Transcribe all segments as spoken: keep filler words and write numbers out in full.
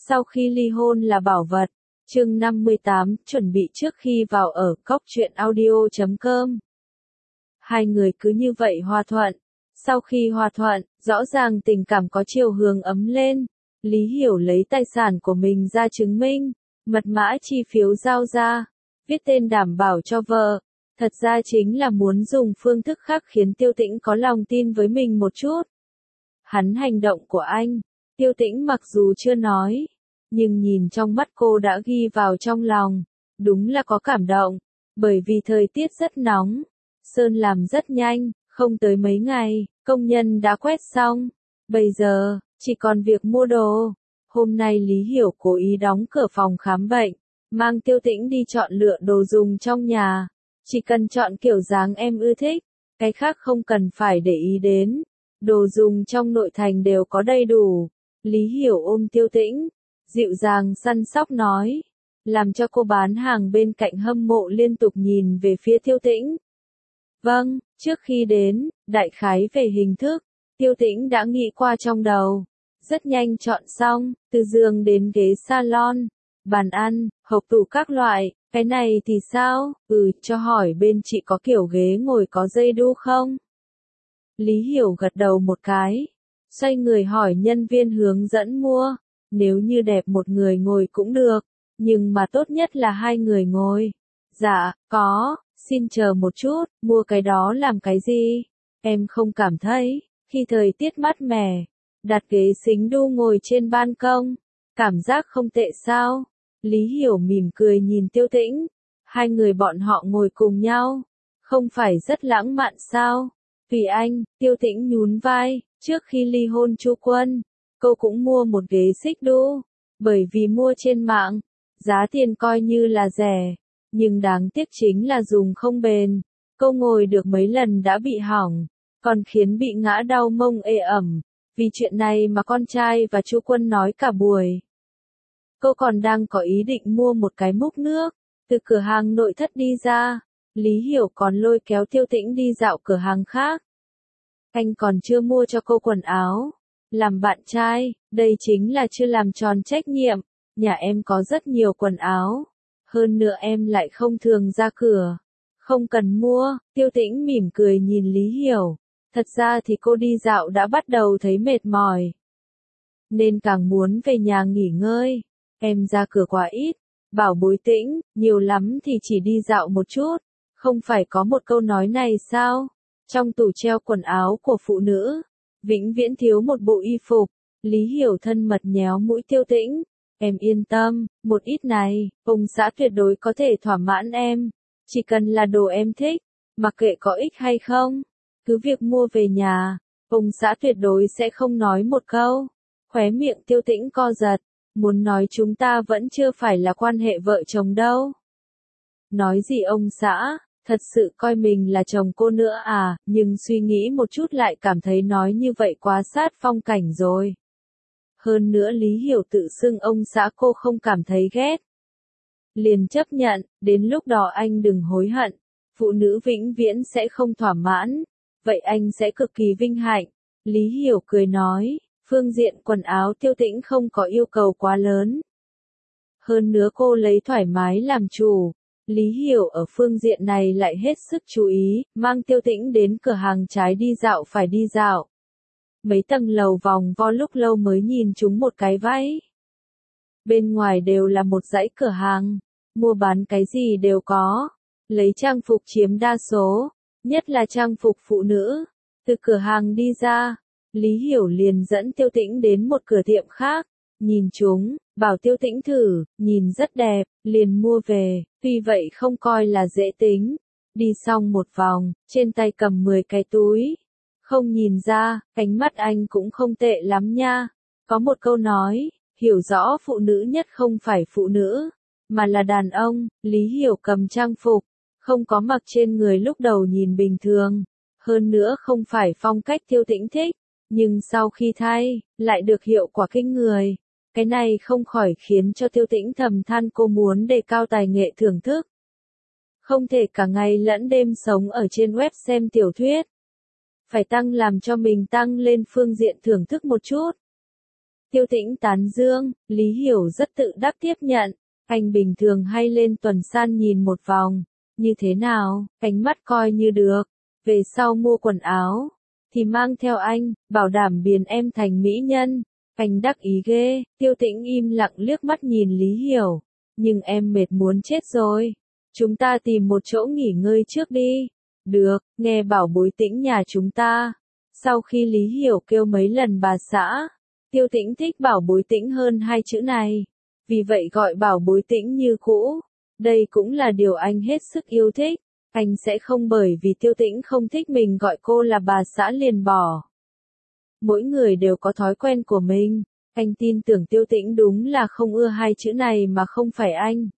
Sau khi ly hôn là bảo vật. Chương năm mươi tám, chuẩn bị trước khi vào ở cóc truyện audio chấm com. Hai người cứ như vậy hòa thuận. Sau khi hòa thuận, rõ ràng tình cảm có chiều hướng ấm lên. Lý Hiểu lấy tài sản của mình ra chứng minh, mật mã chi phiếu giao ra, viết tên đảm bảo cho vợ. Thật ra chính là muốn dùng phương thức khác khiến Tiêu Tĩnh có lòng tin với mình một chút. Hắn hành động của anh, Tiêu Tĩnh mặc dù chưa nói, nhưng nhìn trong mắt cô đã ghi vào trong lòng. Đúng là có cảm động, bởi vì thời tiết rất nóng. Sơn làm rất nhanh, không tới mấy ngày, công nhân đã quét xong. Bây giờ, chỉ còn việc mua đồ. Hôm nay Lý Hiểu cố ý đóng cửa phòng khám bệnh, mang Tiêu Tĩnh đi chọn lựa đồ dùng trong nhà. Chỉ cần chọn kiểu dáng em ưa thích, cái khác không cần phải để ý đến. Đồ dùng trong nội thành đều có đầy đủ. Lý Hiểu ôm Tiêu Tĩnh, dịu dàng săn sóc nói, làm cho cô bán hàng bên cạnh hâm mộ liên tục nhìn về phía Tiêu Tĩnh. Vâng, trước khi đến, đại khái về hình thức, Tiêu Tĩnh đã nghĩ qua trong đầu. Rất nhanh chọn xong, từ giường đến ghế salon, bàn ăn, hộp tủ các loại. Cái này thì sao? Ừ, cho hỏi bên chị có kiểu ghế ngồi có dây đu không? Lý Hiểu gật đầu một cái, xoay người hỏi nhân viên hướng dẫn mua. Nếu như đẹp một người ngồi cũng được, nhưng mà tốt nhất là hai người ngồi. Dạ, có, xin chờ một chút, mua cái đó làm cái gì? Em không cảm thấy, khi thời tiết mát mẻ, đặt ghế xính đu ngồi trên ban công, cảm giác không tệ sao? Lý Hiểu mỉm cười nhìn Tiêu Tĩnh, hai người bọn họ ngồi cùng nhau, không phải rất lãng mạn sao? Tùy anh, Tiêu Tĩnh nhún vai, trước khi ly hôn Chu Quân, cô cũng mua một ghế xích đu, bởi vì mua trên mạng, giá tiền coi như là rẻ, nhưng đáng tiếc chính là dùng không bền, cô ngồi được mấy lần đã bị hỏng, còn khiến bị ngã đau mông ê ẩm, vì chuyện này mà con trai và Chu Quân nói cả buổi. Cô còn đang có ý định mua một cái múc nước, từ cửa hàng nội thất đi ra, Lý Hiểu còn lôi kéo Tiêu Tĩnh đi dạo cửa hàng khác. Anh còn chưa mua cho cô quần áo. Làm bạn trai, đây chính là chưa làm tròn trách nhiệm, nhà em có rất nhiều quần áo. Hơn nữa em lại không thường ra cửa. Không cần mua, Tiêu Tĩnh mỉm cười nhìn Lý Hiểu. Thật ra thì cô đi dạo đã bắt đầu thấy mệt mỏi, nên càng muốn về nhà nghỉ ngơi. Em ra cửa quá ít, bảo bối Tĩnh, nhiều lắm thì chỉ đi dạo một chút. Không phải có một câu nói này sao? Trong tủ treo quần áo của phụ nữ, vĩnh viễn thiếu một bộ y phục. Lý Hiểu thân mật nhéo mũi Tiêu Tĩnh. Em yên tâm, một ít này, ông xã tuyệt đối có thể thỏa mãn em. Chỉ cần là đồ em thích, mặc kệ có ích hay không, cứ việc mua về nhà, ông xã tuyệt đối sẽ không nói một câu. Khóe miệng Tiêu Tĩnh co giật, muốn nói chúng ta vẫn chưa phải là quan hệ vợ chồng đâu. Nói gì ông xã? Thật sự coi mình là chồng cô nữa à, nhưng suy nghĩ một chút lại cảm thấy nói như vậy quá sát phong cảnh rồi. Hơn nữa Lý Hiểu tự xưng ông xã cô không cảm thấy ghét. Liền chấp nhận, đến lúc đó anh đừng hối hận, phụ nữ vĩnh viễn sẽ không thỏa mãn, vậy anh sẽ cực kỳ vinh hạnh. Lý Hiểu cười nói, phương diện quần áo Tiêu Tĩnh không có yêu cầu quá lớn. Hơn nữa cô lấy thoải mái làm chủ. Lý Hiểu ở phương diện này lại hết sức chú ý, mang Tiêu Tĩnh đến cửa hàng trái đi dạo phải đi dạo. Mấy tầng lầu vòng vo lúc lâu mới nhìn chúng một cái váy. Bên ngoài đều là một dãy cửa hàng, mua bán cái gì đều có, lấy trang phục chiếm đa số, nhất là trang phục phụ nữ. Từ cửa hàng đi ra, Lý Hiểu liền dẫn Tiêu Tĩnh đến một cửa tiệm khác, nhìn chúng, bảo Tiêu Tĩnh thử, nhìn rất đẹp, liền mua về, tuy vậy không coi là dễ tính. Đi xong một vòng, trên tay cầm mười cái túi. Không nhìn ra, ánh mắt anh cũng không tệ lắm nha. Có một câu nói, hiểu rõ phụ nữ nhất không phải phụ nữ, mà là đàn ông. Lý Hiểu cầm trang phục, không có mặc trên người lúc đầu nhìn bình thường. Hơn nữa không phải phong cách Tiêu Tĩnh thích, nhưng sau khi thay, lại được hiệu quả kinh người. Cái này không khỏi khiến cho Tiêu Tĩnh thầm than cô muốn đề cao tài nghệ thưởng thức. Không thể cả ngày lẫn đêm sống ở trên web xem tiểu thuyết. Phải tăng làm cho mình tăng lên phương diện thưởng thức một chút. Tiêu Tĩnh tán dương, Lý Hiểu rất tự đắc tiếp nhận. Anh bình thường hay lên tuần san nhìn một vòng. Như thế nào, ánh mắt coi như được. Về sau mua quần áo, thì mang theo anh, bảo đảm biến em thành mỹ nhân. Anh đắc ý ghê, Tiêu Tĩnh im lặng liếc mắt nhìn Lý Hiểu. Nhưng em mệt muốn chết rồi. Chúng ta tìm một chỗ nghỉ ngơi trước đi. Được, nghe bảo Bối Tĩnh nhà chúng ta. Sau khi Lý Hiểu kêu mấy lần bà xã, Tiêu Tĩnh thích bảo Bối Tĩnh hơn hai chữ này. Vì vậy gọi bảo Bối Tĩnh như cũ. Đây cũng là điều anh hết sức yêu thích. Anh sẽ không bởi vì Tiêu Tĩnh không thích mình gọi cô là bà xã liền bỏ. Mỗi người đều có thói quen của mình. Anh tin tưởng Tiêu Tĩnh đúng là không ưa hai chữ này mà không phải anh.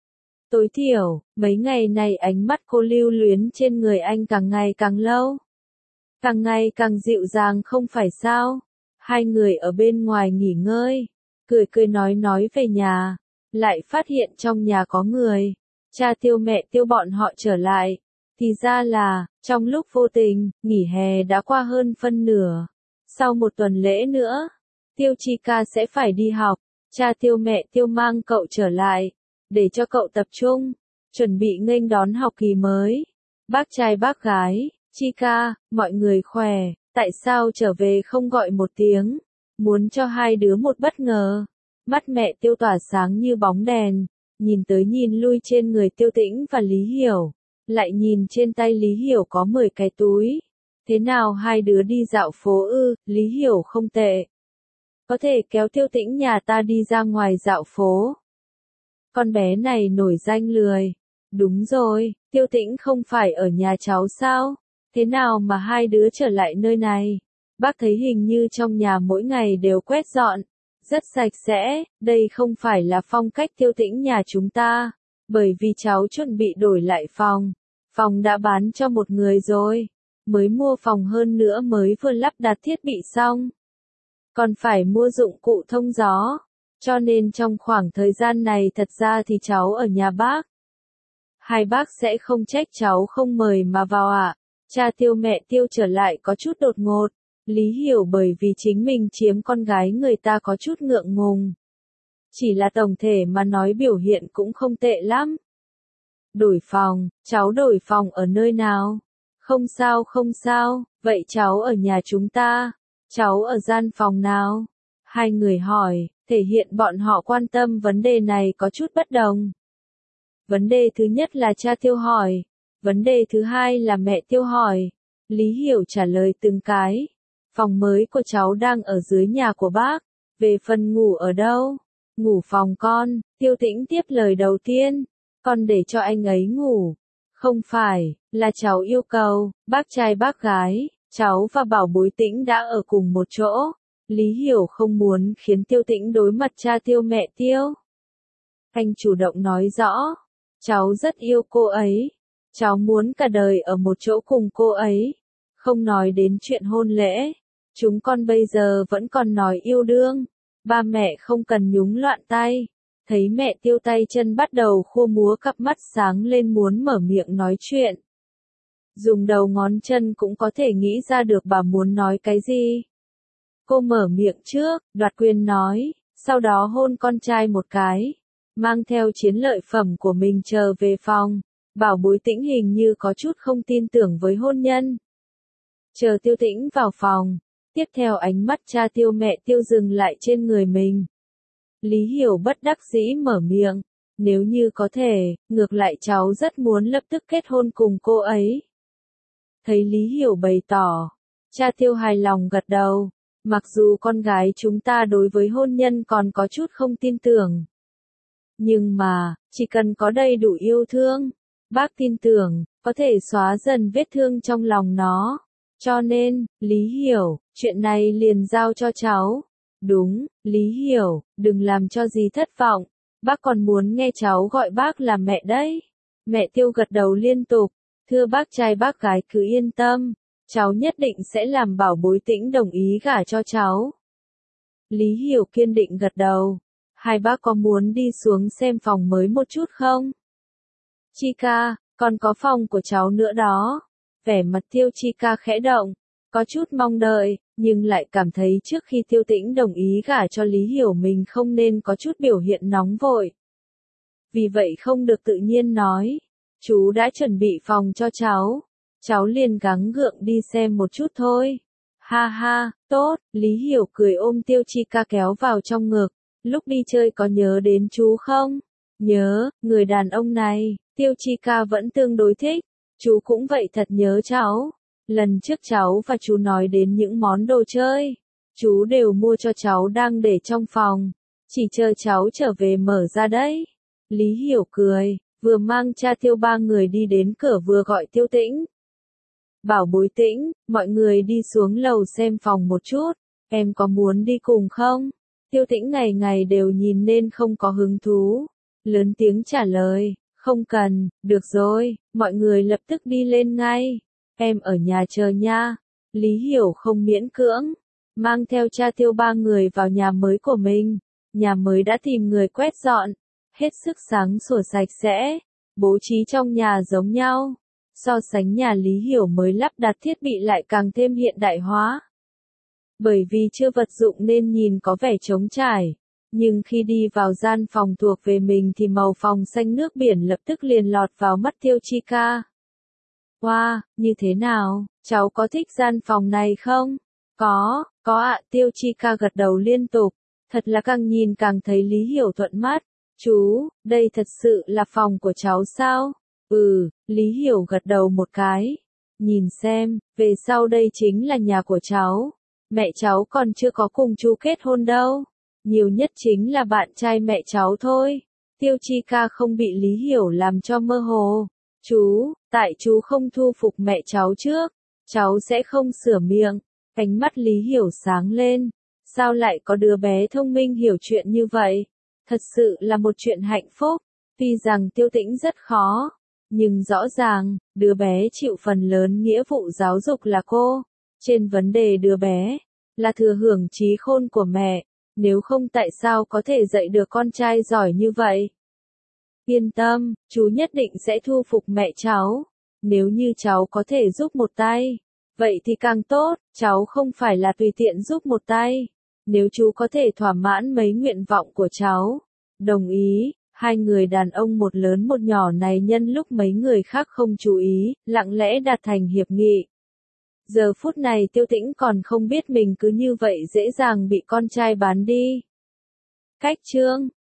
Tối thiểu, mấy ngày này ánh mắt cô lưu luyến trên người anh càng ngày càng lâu. Càng ngày càng dịu dàng không phải sao. Hai người ở bên ngoài nghỉ ngơi. Cười cười nói nói về nhà. Lại phát hiện trong nhà có người. Cha Tiêu mẹ Tiêu bọn họ trở lại. Thì ra là, trong lúc vô tình, nghỉ hè đã qua hơn phân nửa. Sau một tuần lễ nữa, Tiêu Chi ca sẽ phải đi học. Cha Tiêu mẹ Tiêu mang cậu trở lại. Để cho cậu tập trung. Chuẩn bị nghênh đón học kỳ mới. Bác trai bác gái, Chi ca, mọi người khỏe. Tại sao trở về không gọi một tiếng? Muốn cho hai đứa một bất ngờ. Mắt mẹ Tiêu tỏa sáng như bóng đèn. Nhìn tới nhìn lui trên người Tiêu Tĩnh và Lý Hiểu. Lại nhìn trên tay Lý Hiểu có mười cái túi. Thế nào hai đứa đi dạo phố ư? Lý Hiểu không tệ. Có thể kéo Tiêu Tĩnh nhà ta đi ra ngoài dạo phố. Con bé này nổi danh lười. Đúng rồi, Tiêu Tĩnh không phải ở nhà cháu sao? Thế nào mà hai đứa trở lại nơi này? Bác thấy hình như trong nhà mỗi ngày đều quét dọn. Rất sạch sẽ, đây không phải là phong cách Tiêu Tĩnh nhà chúng ta. Bởi vì cháu chuẩn bị đổi lại phòng. Phòng đã bán cho một người rồi. Mới mua phòng hơn nữa mới vừa lắp đặt thiết bị xong. Còn phải mua dụng cụ thông gió. Cho nên trong khoảng thời gian này thật ra thì cháu ở nhà bác. Hai bác sẽ không trách cháu không mời mà vào ạ. À? Cha Tiêu mẹ Tiêu trở lại có chút đột ngột. Lý Hiểu bởi vì chính mình chiếm con gái người ta có chút ngượng ngùng. Chỉ là tổng thể mà nói biểu hiện cũng không tệ lắm. Đổi phòng, cháu đổi phòng ở nơi nào? Không sao không sao, vậy cháu ở nhà chúng ta. Cháu ở gian phòng nào? Hai người hỏi, thể hiện bọn họ quan tâm vấn đề này có chút bất đồng. Vấn đề thứ nhất là cha Tiêu hỏi. Vấn đề thứ hai là mẹ Tiêu hỏi. Lý Hiểu trả lời từng cái. Phòng mới của cháu đang ở dưới nhà của bác. Về phần ngủ ở đâu? Ngủ phòng con. Tiêu Tĩnh tiếp lời đầu tiên. Con để cho anh ấy ngủ. Không phải, là cháu yêu cầu, bác trai bác gái, cháu và Bảo Bối Tĩnh đã ở cùng một chỗ. Lý Hiểu không muốn khiến Tiêu Tĩnh đối mặt cha Tiêu mẹ Tiêu. Anh chủ động nói rõ. Cháu rất yêu cô ấy. Cháu muốn cả đời ở một chỗ cùng cô ấy. Không nói đến chuyện hôn lễ. Chúng con bây giờ vẫn còn nói yêu đương. Ba mẹ không cần nhúng loạn tay. Thấy mẹ Tiêu tay chân bắt đầu khua múa cặp mắt sáng lên muốn mở miệng nói chuyện. Dùng đầu ngón chân cũng có thể nghĩ ra được bà muốn nói cái gì. Cô mở miệng trước, đoạt quyền nói, sau đó hôn con trai một cái. Mang theo chiến lợi phẩm của mình trở về phòng. Bảo Bối Tĩnh hình như có chút không tin tưởng với hôn nhân. Chờ Tiêu Tĩnh vào phòng. Tiếp theo ánh mắt cha Tiêu mẹ Tiêu dừng lại trên người mình. Lý Hiểu bất đắc dĩ mở miệng. Nếu như có thể, ngược lại cháu rất muốn lập tức kết hôn cùng cô ấy. Thấy Lý Hiểu bày tỏ. Cha Tiêu hài lòng gật đầu. Mặc dù con gái chúng ta đối với hôn nhân còn có chút không tin tưởng. Nhưng mà, chỉ cần có đầy đủ yêu thương, bác tin tưởng, có thể xóa dần vết thương trong lòng nó. Cho nên, Lý Hiểu, chuyện này liền giao cho cháu. Đúng, Lý Hiểu, đừng làm cho gì thất vọng. Bác còn muốn nghe cháu gọi bác là mẹ đấy. Mẹ Tiêu gật đầu liên tục. Thưa bác trai bác gái cứ yên tâm. Cháu nhất định sẽ làm Bảo Bối Tĩnh đồng ý gả cho cháu. Lý Hiểu kiên định gật đầu. Hai bác có muốn đi xuống xem phòng mới một chút không? Chi ca, còn có phòng của cháu nữa đó. Vẻ mặt Tiêu Chi ca khẽ động. Có chút mong đợi, nhưng lại cảm thấy trước khi Tiêu Tĩnh đồng ý gả cho Lý Hiểu mình không nên có chút biểu hiện nóng vội. Vì vậy không được tự nhiên nói, chú đã chuẩn bị phòng cho cháu, cháu liền gắng gượng đi xem một chút thôi. Ha ha, tốt, Lý Hiểu cười ôm Tiêu Chi Ca kéo vào trong ngực, lúc đi chơi có nhớ đến chú không? Nhớ, người đàn ông này, Tiêu Chi Ca vẫn tương đối thích, chú cũng vậy thật nhớ cháu. Lần trước cháu và chú nói đến những món đồ chơi, chú đều mua cho cháu đang để trong phòng, chỉ chờ cháu trở về mở ra đấy. Lý Hiểu cười, vừa mang cha Tiêu ba người đi đến cửa vừa gọi Tiêu Tĩnh. Bảo bối Tĩnh, mọi người đi xuống lầu xem phòng một chút, em có muốn đi cùng không? Tiêu Tĩnh ngày ngày đều nhìn nên không có hứng thú, lớn tiếng trả lời, không cần, được rồi, mọi người lập tức đi lên ngay. Em ở nhà chờ nha. Lý Hiểu không miễn cưỡng, mang theo cha Tiêu ba người vào nhà mới của mình. Nhà mới đã tìm người quét dọn, hết sức sáng sủa sạch sẽ, bố trí trong nhà giống nhau. So sánh nhà Lý Hiểu mới lắp đặt thiết bị lại càng thêm hiện đại hóa. Bởi vì chưa vật dụng nên nhìn có vẻ trống trải, nhưng khi đi vào gian phòng thuộc về mình thì màu phòng xanh nước biển lập tức liền lọt vào mắt Tiêu Chi Ca. Wow, như thế nào, cháu có thích gian phòng này không? Có, có ạ, Tiêu Chi Ca gật đầu liên tục, thật là càng nhìn càng thấy Lý Hiểu thuận mắt. Chú, đây thật sự là phòng của cháu sao? Ừ, Lý Hiểu gật đầu một cái. Nhìn xem, về sau đây chính là nhà của cháu. Mẹ cháu còn chưa có cùng chú kết hôn đâu. Nhiều nhất chính là bạn trai mẹ cháu thôi. Tiêu Chi Ca không bị Lý Hiểu làm cho mơ hồ. Chú, tại chú không thu phục mẹ cháu trước, cháu sẽ không sửa miệng. Ánh mắt Lý Hiểu sáng lên. Sao lại có đứa bé thông minh hiểu chuyện như vậy? Thật sự là một chuyện hạnh phúc. Tuy rằng Tiêu Tĩnh rất khó, nhưng rõ ràng, đứa bé chịu phần lớn nghĩa vụ giáo dục là cô. Trên vấn đề đứa bé, là thừa hưởng trí khôn của mẹ, nếu không tại sao có thể dạy được con trai giỏi như vậy? Yên tâm, chú nhất định sẽ thu phục mẹ cháu. Nếu như cháu có thể giúp một tay, vậy thì càng tốt, cháu không phải là tùy tiện giúp một tay. Nếu chú có thể thỏa mãn mấy nguyện vọng của cháu, đồng ý. Hai người đàn ông một lớn một nhỏ này nhân lúc mấy người khác không chú ý, lặng lẽ đạt thành hiệp nghị. Giờ phút này Tiêu Tĩnh còn không biết mình cứ như vậy dễ dàng bị con trai bán đi. Cách chương